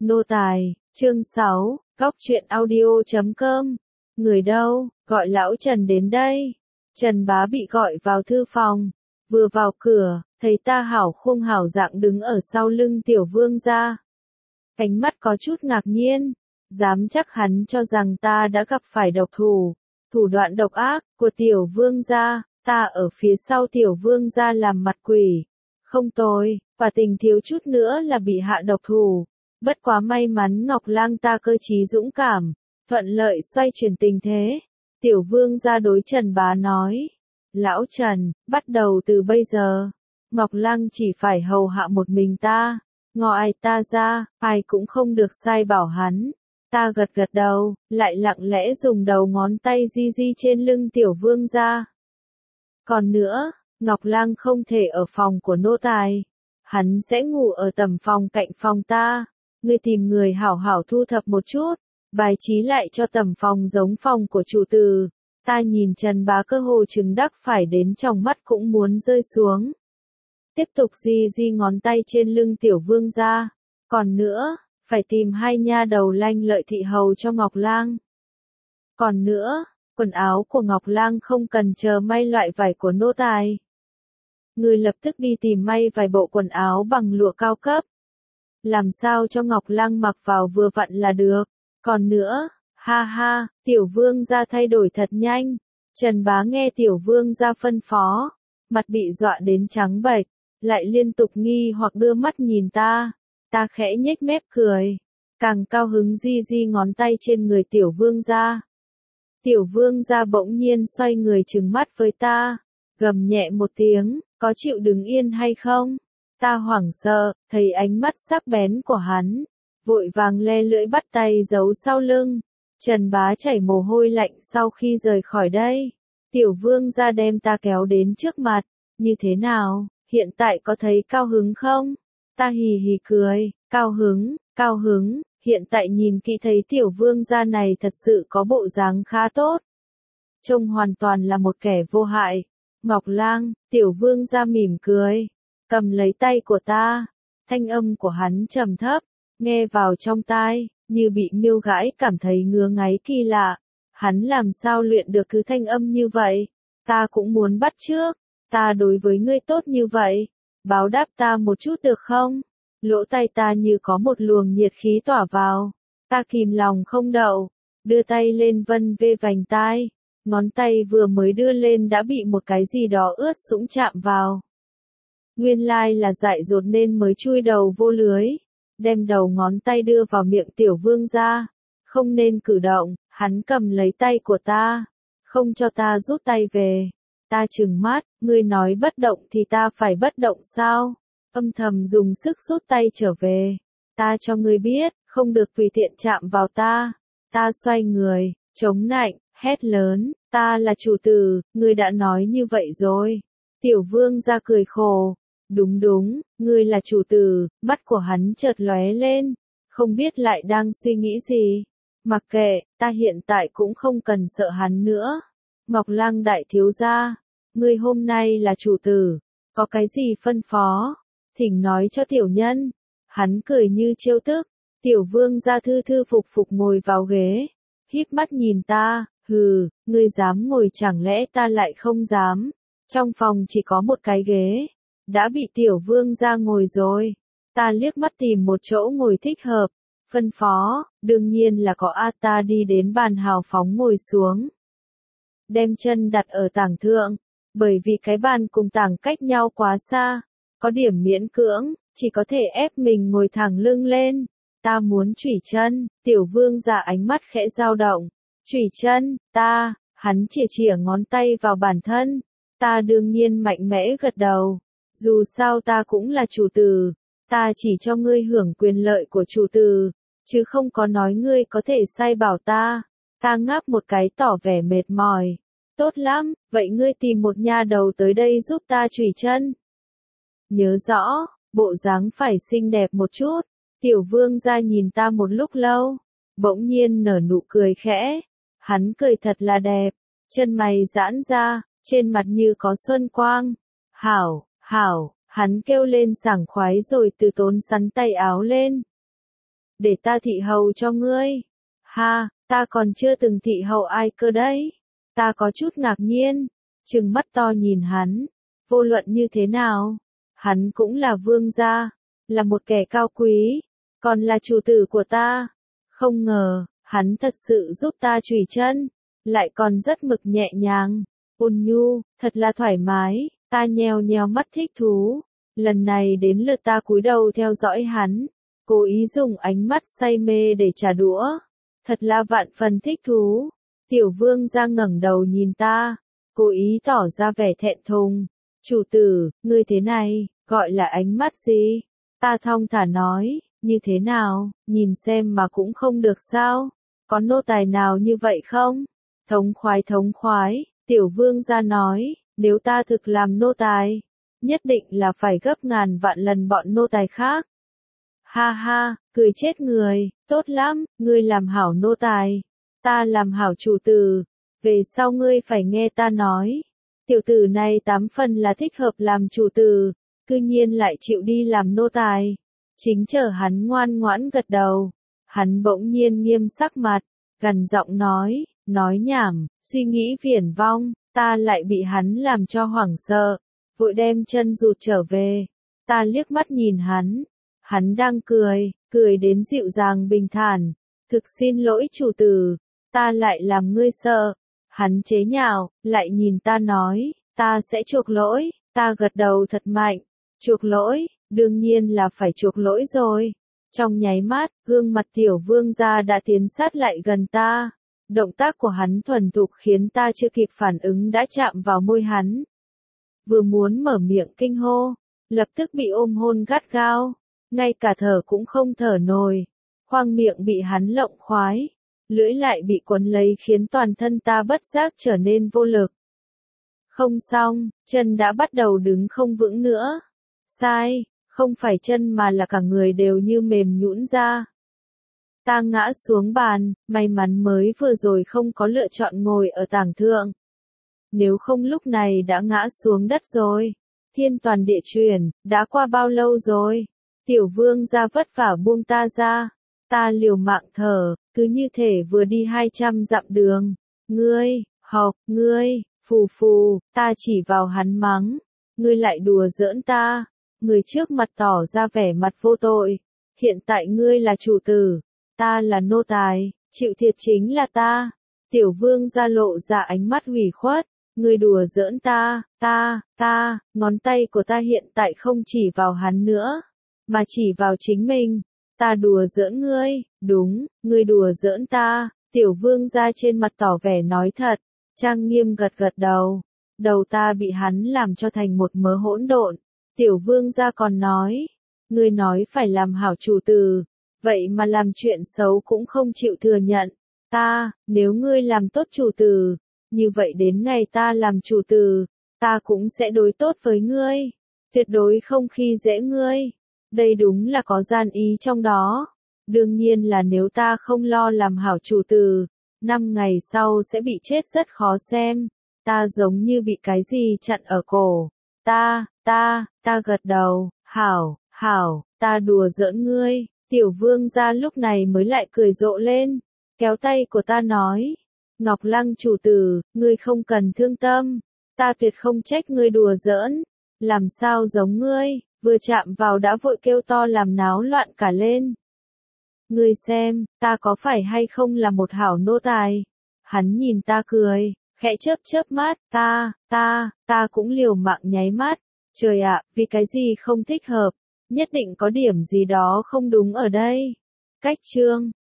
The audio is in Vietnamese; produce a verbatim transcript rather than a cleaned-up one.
Nô tài, chương sáu, góc truyện audio chấm com. Người đâu, gọi lão Trần đến đây. Trần Bá bị gọi vào thư phòng, vừa vào cửa, thấy ta hảo khung hảo dạng đứng ở sau lưng tiểu vương gia. Ánh mắt có chút ngạc nhiên, dám chắc hắn cho rằng ta đã gặp phải độc thủ, thủ đoạn độc ác của tiểu vương gia, ta ở phía sau tiểu vương gia làm mặt quỷ. Không tồi, quả tình thiếu chút nữa là bị hạ độc thủ. Bất quá may mắn Ngọc Lang ta cơ trí dũng cảm, thuận lợi xoay chuyển tình thế. Tiểu vương gia đối Trần Bá nói, lão Trần, bắt đầu từ bây giờ, Ngọc Lang chỉ phải hầu hạ một mình ta, ngoài ta ra, ai cũng không được sai bảo hắn. Ta gật gật đầu, lại lặng lẽ dùng đầu ngón tay di di trên lưng tiểu vương gia. Còn nữa, Ngọc Lang không thể ở phòng của nô tài, hắn sẽ ngủ ở tầm phòng cạnh phòng ta. Ngươi tìm người hảo hảo thu thập một chút, bài trí lại cho tầm phòng giống phòng của chủ tử. Ta nhìn Trần Bá cơ hồ trừng đắc phải đến trong mắt cũng muốn rơi xuống. Tiếp tục di di ngón tay trên lưng tiểu vương gia. Còn nữa, phải tìm hai nha đầu lanh lợi thị hầu cho Ngọc Lang. Còn nữa, quần áo của Ngọc Lang không cần chờ may loại vải của nô tài. Ngươi lập tức đi tìm may vài bộ quần áo bằng lụa cao cấp. Làm sao cho Ngọc Lang mặc vào vừa vặn là được. Còn nữa, ha ha, tiểu vương gia thay đổi thật nhanh. Trần Bá nghe tiểu vương gia phân phó, mặt bị dọa đến trắng bệch, lại liên tục nghi hoặc đưa mắt nhìn ta. Ta khẽ nhếch mép cười, càng cao hứng di di ngón tay trên người tiểu vương gia. Tiểu vương gia bỗng nhiên xoay người trừng mắt với ta, gầm nhẹ một tiếng, có chịu đứng yên hay không? Ta hoảng sợ, thấy ánh mắt sắc bén của hắn, vội vàng le lưỡi bắt tay giấu sau lưng. Trần Bá chảy mồ hôi lạnh sau khi rời khỏi đây. Tiểu vương gia đem ta kéo đến trước mặt, như thế nào, hiện tại có thấy cao hứng không? Ta hì hì cười, cao hứng, cao hứng, hiện tại nhìn kỹ thấy tiểu vương gia này thật sự có bộ dáng khá tốt. Trông hoàn toàn là một kẻ vô hại. Ngọc Lang, tiểu vương gia mỉm cười, cầm lấy tay của ta, thanh âm của hắn trầm thấp, nghe vào trong tai, như bị miêu gãi cảm thấy ngứa ngáy kỳ lạ. Hắn làm sao luyện được thứ thanh âm như vậy? Ta cũng muốn bắt chước, ta đối với ngươi tốt như vậy, báo đáp ta một chút được không? Lỗ tai ta như có một luồng nhiệt khí tỏa vào, ta kìm lòng không đậu, đưa tay lên vân vê vành tai, ngón tay vừa mới đưa lên đã bị một cái gì đó ướt sũng chạm vào. Nguyên lai là dại dột nên mới chui đầu vô lưới, đem đầu ngón tay đưa vào miệng tiểu vương gia. Không nên cử động, hắn cầm lấy tay của ta, không cho ta rút tay về. Ta trừng mắt, ngươi nói bất động thì ta phải bất động sao? Âm thầm dùng sức rút tay trở về. Ta cho ngươi biết, không được tùy tiện chạm vào ta. Ta xoay người, chống nạnh, hét lớn, ta là chủ tử, ngươi đã nói như vậy rồi. Tiểu vương gia cười khổ. Đúng đúng, ngươi là chủ tử, mắt của hắn chợt lóe lên, không biết lại đang suy nghĩ gì. Mặc kệ, ta hiện tại cũng không cần sợ hắn nữa. Ngọc Lang đại thiếu gia, ngươi hôm nay là chủ tử, có cái gì phân phó, thỉnh nói cho tiểu nhân. Hắn cười như trêu tức, tiểu vương gia thư thư phục phục ngồi vào ghế, híp mắt nhìn ta, hừ, ngươi dám ngồi chẳng lẽ ta lại không dám. Trong phòng chỉ có một cái ghế, đã bị tiểu vương gia ngồi rồi. Ta liếc mắt tìm một chỗ ngồi thích hợp, phân phó, đương nhiên là có A. Ta đi đến bàn hào phóng ngồi xuống, đem chân đặt ở tảng thượng, bởi vì cái bàn cùng tảng cách nhau quá xa, có điểm miễn cưỡng, chỉ có thể ép mình ngồi thẳng lưng lên. Ta muốn chủy chân, tiểu vương gia ánh mắt khẽ dao động. Chủy chân, ta, hắn chìa chìa ngón tay vào bản thân. Ta đương nhiên mạnh mẽ gật đầu. Dù sao ta cũng là chủ tử, ta chỉ cho ngươi hưởng quyền lợi của chủ tử, chứ không có nói ngươi có thể sai bảo ta. Ta ngáp một cái tỏ vẻ mệt mỏi. Tốt lắm, vậy ngươi tìm một nha đầu tới đây giúp ta chủy chân. Nhớ rõ, bộ dáng phải xinh đẹp một chút. Tiểu vương gia nhìn ta một lúc lâu, bỗng nhiên nở nụ cười khẽ. Hắn cười thật là đẹp, chân mày giãn ra, trên mặt như có xuân quang. Hảo, hảo, hắn kêu lên sảng khoái rồi từ tốn sắn tay áo lên. để ta thị hầu cho ngươi. Ha, ta còn chưa từng thị hầu ai cơ đấy. Ta có chút ngạc nhiên, trừng mắt to nhìn hắn, vô luận như thế nào, hắn cũng là vương gia, là một kẻ cao quý, còn là chủ tử của ta. Không ngờ, hắn thật sự giúp ta chùy chân, lại còn rất mực nhẹ nhàng, ôn nhu, thật là thoải mái. Ta nheo nheo mắt thích thú, lần này đến lượt ta cúi đầu theo dõi hắn, cố ý dùng ánh mắt say mê để trả đũa, thật là vạn phần thích thú. Tiểu vương gia ngẩng đầu nhìn ta, cố ý tỏ ra vẻ thẹn thùng. Chủ tử, ngươi thế này, gọi là ánh mắt gì? Ta thong thả nói, như thế nào, nhìn xem mà cũng không được sao? Có nô tài nào như vậy không? Thống khoái thống khoái, tiểu vương gia nói, nếu ta thực làm nô tài, nhất định là phải gấp ngàn vạn lần bọn nô tài khác. Ha ha, cười chết người, tốt lắm, ngươi làm hảo nô tài, ta làm hảo chủ tử, về sau ngươi phải nghe ta nói. Tiểu tử này tám phần là thích hợp làm chủ tử, cư nhiên lại chịu đi làm nô tài. Chính chờ hắn ngoan ngoãn gật đầu, hắn bỗng nhiên nghiêm sắc mặt, gằn giọng nói, nói nhảm, suy nghĩ viển vong, ta lại bị hắn làm cho hoảng sợ, vội đem chân rụt trở về. Ta liếc mắt nhìn hắn, hắn đang cười, cười đến dịu dàng bình thản, thực xin lỗi chủ tử, ta lại làm ngươi sợ. Hắn chế nhạo, lại nhìn ta nói, ta sẽ chuộc lỗi. Ta gật đầu thật mạnh, chuộc lỗi, đương nhiên là phải chuộc lỗi rồi. Trong nháy mắt, gương mặt tiểu vương gia đã tiến sát lại gần ta. Động tác của hắn thuần thục khiến ta chưa kịp phản ứng đã chạm vào môi hắn. Vừa muốn mở miệng kinh hô, lập tức bị ôm hôn gắt gao, ngay cả thở cũng không thở nổi. Khoang miệng bị hắn lộng khoái, lưỡi lại bị cuốn lấy khiến toàn thân ta bất giác trở nên vô lực. Không xong, chân đã bắt đầu đứng không vững nữa. Sai, không phải chân mà là cả người đều như mềm nhũn ra. Ta ngã xuống bàn, may mắn mới vừa rồi không có lựa chọn ngồi ở tảng thượng. Nếu không lúc này đã ngã xuống đất rồi. Thiên toàn địa chuyển, đã qua bao lâu rồi? Tiểu vương gia vất vả buông ta ra. Ta liều mạng thở, cứ như thể vừa đi hai trăm dặm đường. Ngươi, học, ngươi, phù phù, ta chỉ vào hắn mắng. Ngươi lại đùa giỡn ta. Người trước mặt tỏ ra vẻ mặt vô tội. Hiện tại ngươi là chủ tử. Ta là nô tài, chịu thiệt chính là ta. Tiểu vương gia lộ ra ánh mắt ủy khuất. Ngươi đùa giỡn ta, ta, ta, ngón tay của ta hiện tại không chỉ vào hắn nữa, mà chỉ vào chính mình. Ta đùa giỡn ngươi, đúng, ngươi đùa giỡn ta. Tiểu vương gia trên mặt tỏ vẻ nói thật, trang nghiêm gật gật đầu. Đầu ta bị hắn làm cho thành một mớ hỗn độn. Tiểu vương gia còn nói, ngươi nói phải làm hảo chủ tử, vậy mà làm chuyện xấu cũng không chịu thừa nhận. Ta, nếu ngươi làm tốt chủ tử, như vậy đến ngày ta làm chủ tử, ta cũng sẽ đối tốt với ngươi, tuyệt đối không khi dễ ngươi. Đây đúng là có gian ý trong đó. Đương nhiên là nếu ta không lo làm hảo chủ tử, năm ngày sau sẽ bị chết rất khó xem. Ta giống như bị cái gì chặn ở cổ. Ta, ta, ta gật đầu, hảo, hảo, ta đùa giỡn ngươi. Tiểu vương gia lúc này mới lại cười rộ lên, kéo tay của ta nói, Ngọc Lăng chủ tử, ngươi không cần thương tâm, ta tuyệt không trách ngươi đùa giỡn, làm sao giống ngươi, vừa chạm vào đã vội kêu to làm náo loạn cả lên. Ngươi xem, ta có phải hay không là một hảo nô tài? Hắn nhìn ta cười, khẽ chớp chớp mắt, ta, ta, ta cũng liều mạng nháy mắt, trời ạ, vì cái gì không thích hợp, nhất định có điểm gì đó không đúng ở đây. Cách chương